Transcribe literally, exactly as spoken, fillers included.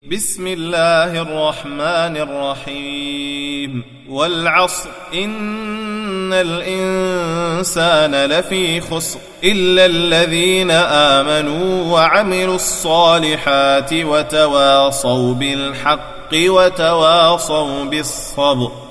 بسم الله الرحمن الرحيم والعصر إن الإنسان لفي خسر إلا الذين آمنوا وعملوا الصالحات وتواصوا بالحق وتواصوا بالصبر